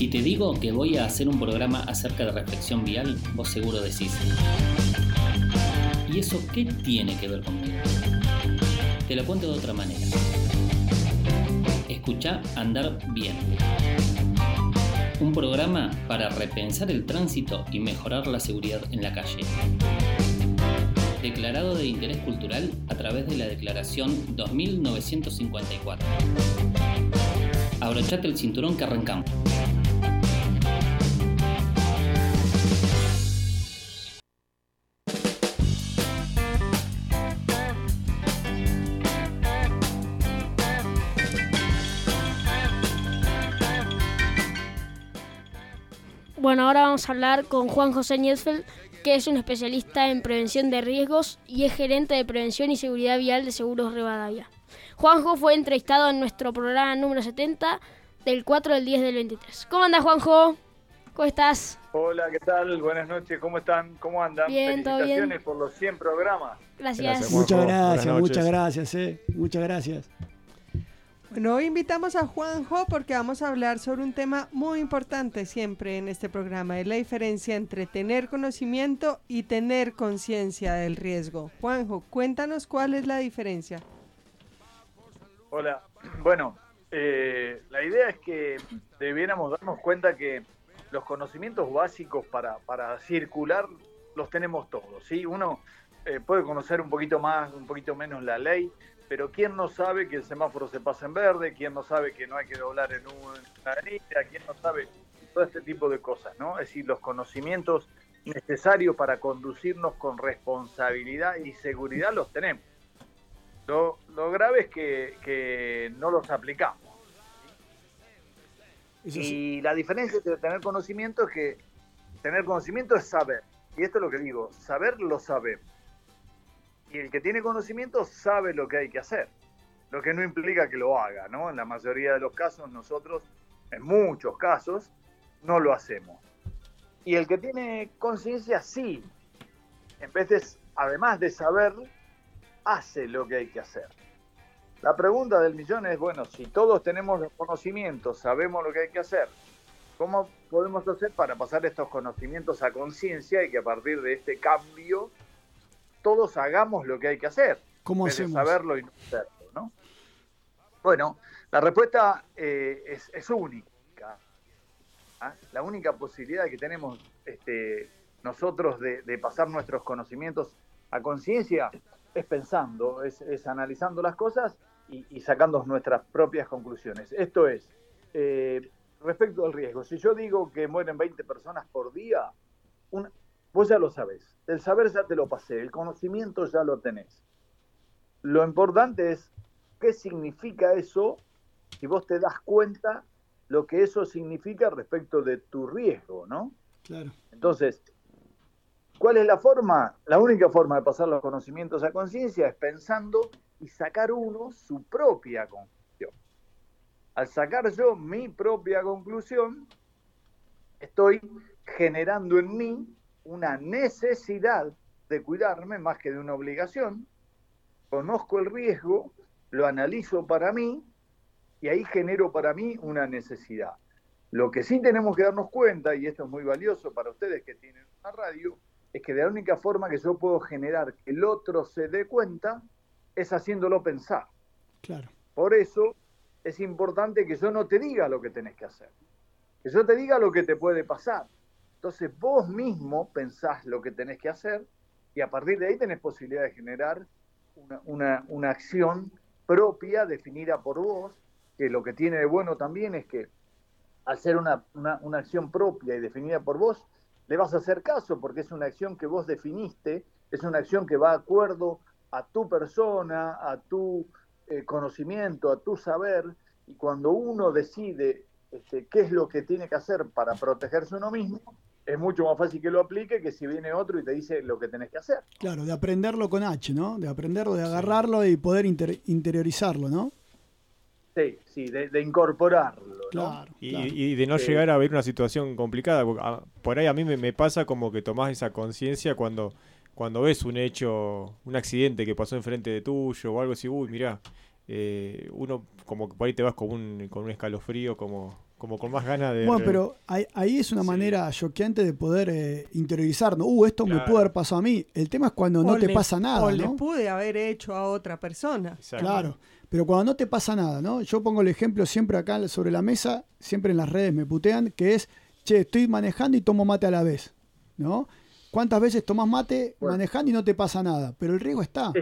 Si te digo que voy a hacer un programa acerca de reflexión vial, vos seguro decís: ¿y eso qué tiene que ver conmigo? Te lo cuento de otra manera. Escuchá Andar Bien. Un programa para repensar el tránsito y mejorar la seguridad en la calle. Declarado de interés cultural a través de la Declaración 2954. Abrochate el cinturón que arrancamos. Bueno, ahora vamos a hablar con Juan José Niesfeld, que es un especialista en prevención de riesgos y es gerente de prevención y seguridad vial de Seguros Rivadavia. Juanjo fue entrevistado en nuestro programa número 70 del 4 del 10 del 23. ¿Cómo andas, Juanjo? ¿Cómo estás? Hola, ¿qué tal? Buenas noches, ¿cómo están? ¿Cómo andan? Bien, todo bien. Felicitaciones por los 100 programas. Gracias. Muchas gracias. Muchas gracias. Bueno, hoy invitamos a Juanjo porque vamos a hablar sobre un tema muy importante siempre en este programa. Es la diferencia entre tener conocimiento y tener conciencia del riesgo. Juanjo, cuéntanos cuál es la diferencia. Hola, bueno, la idea es que debiéramos darnos cuenta que los conocimientos básicos para circular los tenemos todos, ¿sí? Uno puede conocer un poquito más, un poquito menos la ley, pero ¿quién no sabe que el semáforo se pasa en verde? ¿Quién no sabe que no hay que doblar en una avenida? ¿Quién no sabe todo este tipo de cosas, ¿no? Es decir, los conocimientos necesarios para conducirnos con responsabilidad y seguridad los tenemos. Lo grave es que no los aplicamos. Y la diferencia entre tener conocimiento es que tener conocimiento es saber. Y esto es lo que digo, saber lo sabemos. Y el que tiene conocimiento sabe lo que hay que hacer, lo que no implica que lo haga, ¿no? En la mayoría de los casos nosotros, en muchos casos, no lo hacemos. Y el que tiene conciencia sí, en vez de, además de saber, hace lo que hay que hacer. La pregunta del millón es, bueno, si todos tenemos los conocimientos, sabemos lo que hay que hacer, ¿cómo podemos hacer para pasar estos conocimientos a conciencia y que a partir de este cambio todos hagamos lo que hay que hacer? ¿Cómo en vez hacemos? de saberlo y no hacerlo, ¿no? Bueno, la respuesta es única. ¿Ah? La única posibilidad que tenemos nosotros de pasar nuestros conocimientos a conciencia es pensando, es analizando las cosas y sacando nuestras propias conclusiones. Esto es, respecto al riesgo, si yo digo que mueren 20 personas por día, vos ya lo sabés. El saber ya te lo pasé, el conocimiento ya lo tenés. Lo importante es qué significa eso, si vos te das cuenta lo que eso significa respecto de tu riesgo, ¿no? Claro. Entonces, ¿cuál es la forma? La única forma de pasar los conocimientos a conciencia es pensando y sacar uno su propia conclusión. Al sacar yo mi propia conclusión, estoy generando en mí una necesidad de cuidarme más que de una obligación. Conozco el riesgo, lo analizo para mí y ahí genero para mí una necesidad. Lo que sí tenemos que darnos cuenta, y esto es muy valioso para ustedes que tienen una radio, es que la única forma que yo puedo generar que el otro se dé cuenta es haciéndolo pensar. Claro. Por eso es importante que yo no te diga lo que tenés que hacer, que yo te diga lo que te puede pasar. Entonces vos mismo pensás lo que tenés que hacer y a partir de ahí tenés posibilidad de generar una acción propia definida por vos, que lo que tiene de bueno también es que al ser una acción propia y definida por vos, le vas a hacer caso porque es una acción que vos definiste, es una acción que va de acuerdo a tu persona, a tu conocimiento, a tu saber, y cuando uno decide qué es lo que tiene que hacer para protegerse uno mismo, es mucho más fácil que lo aplique que si viene otro y te dice lo que tenés que hacer. Claro, de aprenderlo con H, ¿no? De aprenderlo, de agarrarlo y poder interiorizarlo, ¿no? Sí, de incorporarlo, ¿no? Claro. Y de no llegar a ver una situación complicada. Por ahí a mí me pasa como que tomás esa conciencia cuando ves un hecho, un accidente que pasó enfrente de tuyo o algo así, uy, mirá, uno como que por ahí te vas con un escalofrío como como con más ganas de... Bueno, pero ahí es una manera choqueante de poder interiorizar, ¿no? Esto me Claro. pudo haber pasado a mí. El tema es cuando no te pasa nada, O ¿no? le pude haber hecho a otra persona. Exacto. Claro, pero cuando no te pasa nada, ¿no? Yo pongo el ejemplo siempre acá sobre la mesa, siempre en las redes me putean, que es, che, estoy manejando y tomo mate a la vez, ¿no? ¿Cuántas veces tomás mate manejando y no te pasa nada? Pero el riesgo está.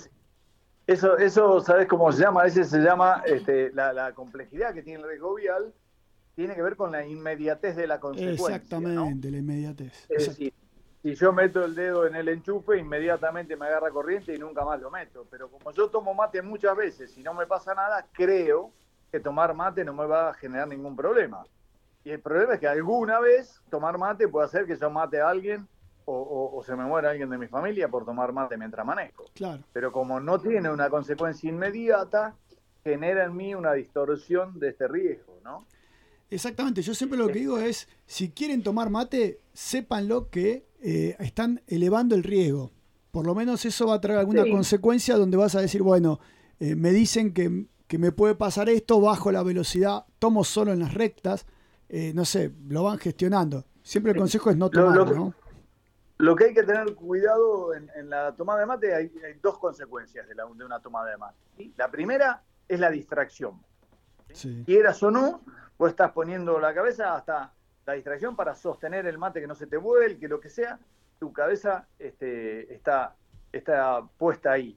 Eso, ¿sabes cómo se llama? Ese se llama la complejidad que tiene el riesgo vial, tiene que ver con la inmediatez de la consecuencia. Exactamente, ¿no? la inmediatez. Es decir, si yo meto el dedo en el enchufe, inmediatamente me agarra corriente y nunca más lo meto. Pero como yo tomo mate muchas veces y no me pasa nada, creo que tomar mate no me va a generar ningún problema. Y el problema es que alguna vez tomar mate puede hacer que yo mate a alguien o se me muera alguien de mi familia por tomar mate mientras manejo. Claro. Pero como no tiene una consecuencia inmediata, genera en mí una distorsión de este riesgo, ¿no? Exactamente, yo siempre lo que digo es, si quieren tomar mate, sépanlo que están elevando el riesgo. Por lo menos eso va a traer alguna consecuencia donde vas a decir, bueno, me dicen que me puede pasar esto, bajo la velocidad, tomo solo en las rectas, no sé, lo van gestionando. Siempre el consejo es no tomar, ¿no? Lo que hay que tener cuidado en la tomada de mate, hay dos consecuencias de una tomada de mate, ¿sí? La primera es la distracción. Sí. Quieras o no, vos estás poniendo la cabeza hasta la distracción para sostener el mate, que no se te vuelque, lo que sea, tu cabeza está puesta ahí.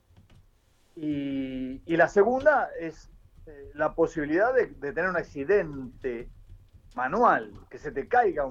Y la segunda es la posibilidad de tener un accidente manual, que se te caiga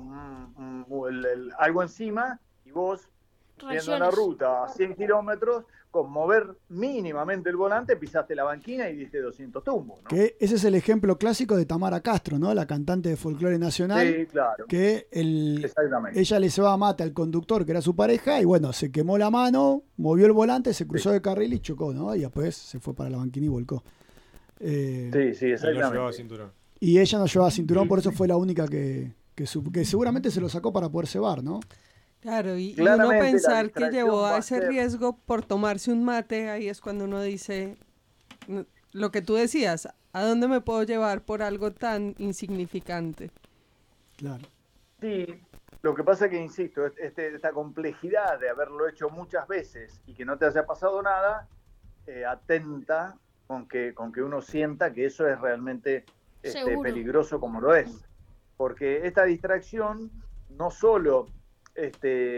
algo encima y vos, viendo una ruta a 100 kilómetros, con mover mínimamente el volante, pisaste la banquina y diste 200 tumbos, ¿no? Que ese es el ejemplo clásico de Tamara Castro, ¿no? La cantante de folclore nacional. Sí, claro. Que ella le cebaba mate al conductor, que era su pareja, y bueno, se quemó la mano, movió el volante, se cruzó de carril y chocó, ¿no? Y después se fue para la banquina y volcó. Sí, exactamente. Y no llevaba cinturón. Y ella no llevaba cinturón, por eso fue la única que seguramente se lo sacó para poder cebar, ¿no? Claro, y uno pensar que llevó a ese riesgo por tomarse un mate, ahí es cuando uno dice, lo que tú decías, ¿a dónde me puedo llevar por algo tan insignificante? Claro. Sí, lo que pasa es que, insisto, esta complejidad de haberlo hecho muchas veces y que no te haya pasado nada, atenta con que uno sienta que eso es realmente peligroso como lo es. Porque esta distracción no solo es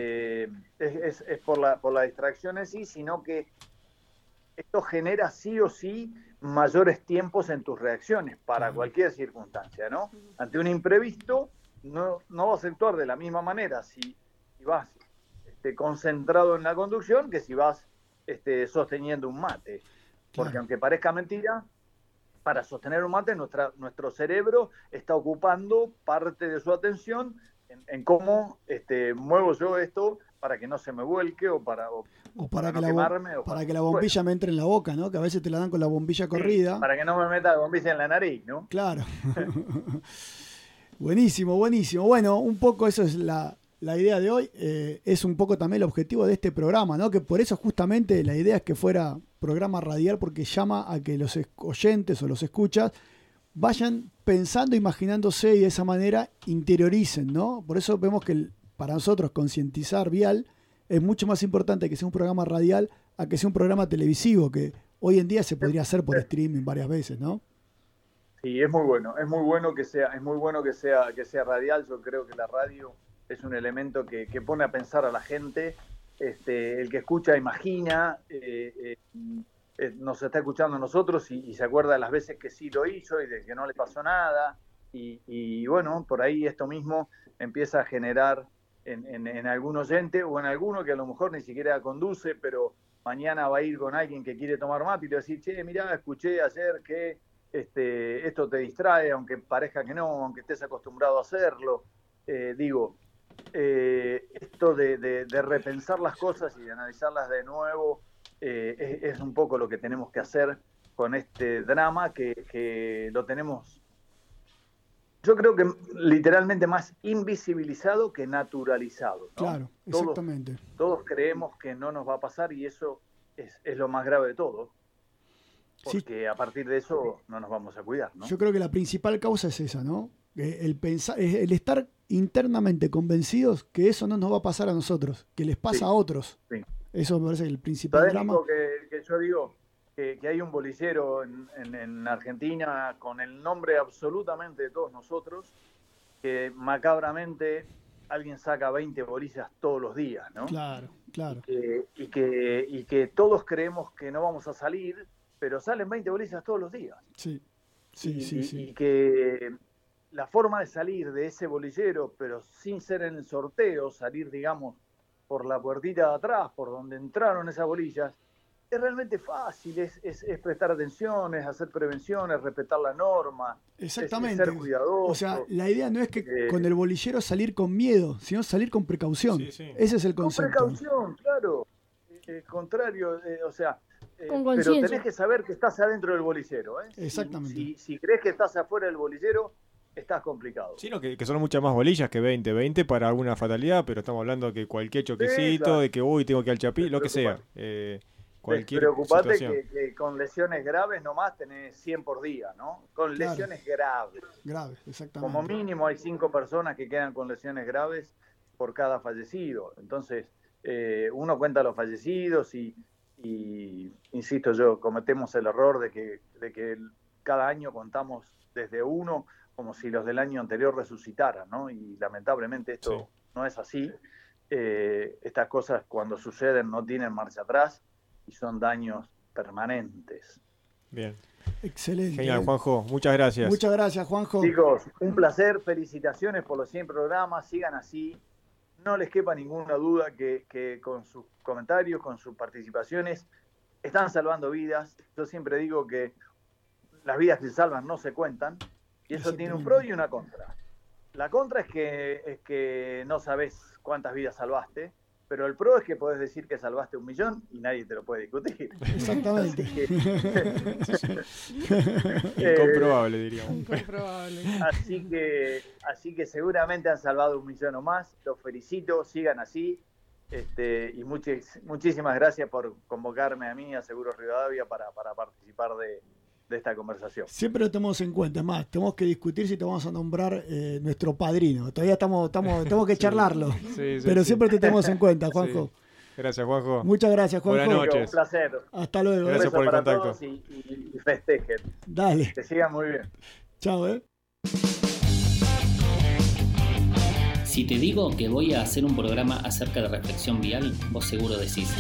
por la distracción en sí, sino que esto genera sí o sí mayores tiempos en tus reacciones para cualquier circunstancia, ¿no? Ante un imprevisto no vas a actuar de la misma manera si vas concentrado en la conducción que si vas sosteniendo un mate. Porque aunque parezca mentira, para sostener un mate nuestro cerebro está ocupando parte de su atención en cómo muevo yo esto para que no se me vuelque o para que no quemarme. Para que la bombilla me entre en la boca, ¿no? Que a veces te la dan con la bombilla corrida. Para que no me meta la bombilla en la nariz, ¿no? Claro. Buenísimo, buenísimo. Bueno, un poco eso es la idea de hoy. Es un poco también el objetivo de este programa, ¿no? Que por eso justamente la idea es que fuera programa radial, porque llama a que los oyentes o los escuchas vayan pensando, imaginándose y de esa manera interioricen, ¿no? Por eso vemos que para nosotros concientizar vial es mucho más importante que sea un programa radial a que sea un programa televisivo, que hoy en día se podría hacer por streaming varias veces, ¿no? Sí, es muy bueno que sea radial. Yo creo que la radio es un elemento que pone a pensar a la gente. El que escucha imagina, nos está escuchando a nosotros y se acuerda de las veces que sí lo hizo y de que no le pasó nada. Y bueno, por ahí esto mismo empieza a generar en algún oyente o en alguno que a lo mejor ni siquiera conduce, pero mañana va a ir con alguien que quiere tomar mate y le va a decir, che, mirá, escuché ayer que esto te distrae, aunque parezca que no, aunque estés acostumbrado a hacerlo. Esto de repensar las cosas y de analizarlas de nuevo es un poco lo que tenemos que hacer con este drama que lo tenemos, yo creo que literalmente más invisibilizado que naturalizado, ¿no? Claro, exactamente. Todos creemos que no nos va a pasar y eso es lo más grave de todo. Porque a partir de eso no nos vamos a cuidar, ¿no? Yo creo que la principal causa es esa, ¿no? el estar internamente convencidos que eso no nos va a pasar a nosotros, que les pasa a otros. Sí. Eso me parece el principal ¿Sabés, drama. Nico, que yo digo que hay un bolillero en Argentina con el nombre absolutamente de todos nosotros, que macabramente alguien saca 20 bolillas todos los días, ¿no? Claro. Y que todos creemos que no vamos a salir, pero salen 20 bolillas todos los días. Sí. Y que la forma de salir de ese bolillero, pero sin ser en el sorteo, salir, digamos, por la puertita de atrás, por donde entraron esas bolillas, es realmente fácil, es prestar atención, es hacer prevención, es respetar la norma, exactamente, es ser cuidadoso. O sea, la idea no es que con el bolillero salir con miedo, sino salir con precaución. Sí. Ese es el concepto. Con precaución, claro. Contrario, o sea, pero tenés que saber que estás adentro del bolillero. Exactamente. Si crees que estás afuera del bolillero, estás complicado. Sí, no, que son muchas más bolillas que 20 para alguna fatalidad, pero estamos hablando de que cualquier choquecito, claro, de que uy, tengo que ir al chapí, lo que sea. Cualquier Preocupate situación. Que con lesiones graves nomás tenés 100 por día, ¿no? Con lesiones graves. Graves, exactamente. Como mínimo hay 5 personas que quedan con lesiones graves por cada fallecido. Entonces, uno cuenta los fallecidos y insisto yo, cometemos el error de que cada año contamos desde uno como si los del año anterior resucitaran, ¿no? Y lamentablemente esto no es así. Estas cosas cuando suceden no tienen marcha atrás y son daños permanentes. Bien. Excelente. Genial, Juanjo. Muchas gracias. Muchas gracias, Juanjo. Chicos, un placer. Felicitaciones por los 100 programas. Sigan así. No les quepa ninguna duda que con sus comentarios, con sus participaciones, están salvando vidas. Yo siempre digo que las vidas que se salvan no se cuentan. Y eso tiene un pro y una contra. La contra es que no sabes cuántas vidas salvaste, pero el pro es que podés decir que salvaste 1.000.000 y nadie te lo puede discutir. Exactamente. Incomprobable, diríamos. Incomprobable. Así que seguramente han salvado 1.000.000 o más. Los felicito, sigan así. Y muchísimas gracias por convocarme a mí, a Seguros Rivadavia, para participar de esta conversación. Siempre lo tenemos en cuenta. Es más, tenemos que discutir si te vamos a nombrar nuestro padrino. Todavía tenemos que charlarlo. Pero siempre te tenemos en cuenta, Juanjo. Sí. Gracias, Juanjo. Muchas gracias, Juanjo. Buenas noches. Un placer. Hasta luego. Gracias por el contacto. Todos y festejen. Dale. Que sigan muy bien. Chao, Si te digo que voy a hacer un programa acerca de reflexión vial, vos seguro decís: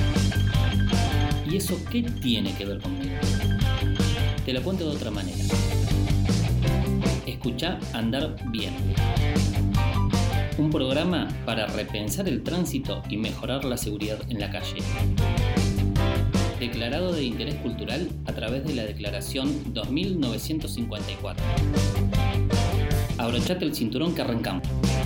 ¿y eso qué tiene que ver conmigo? Te lo cuento de otra manera. Escuchá Andar Bien. Un programa para repensar el tránsito y mejorar la seguridad en la calle. Declarado de interés cultural a través de la Declaración 2954. Abrochate el cinturón que arrancamos.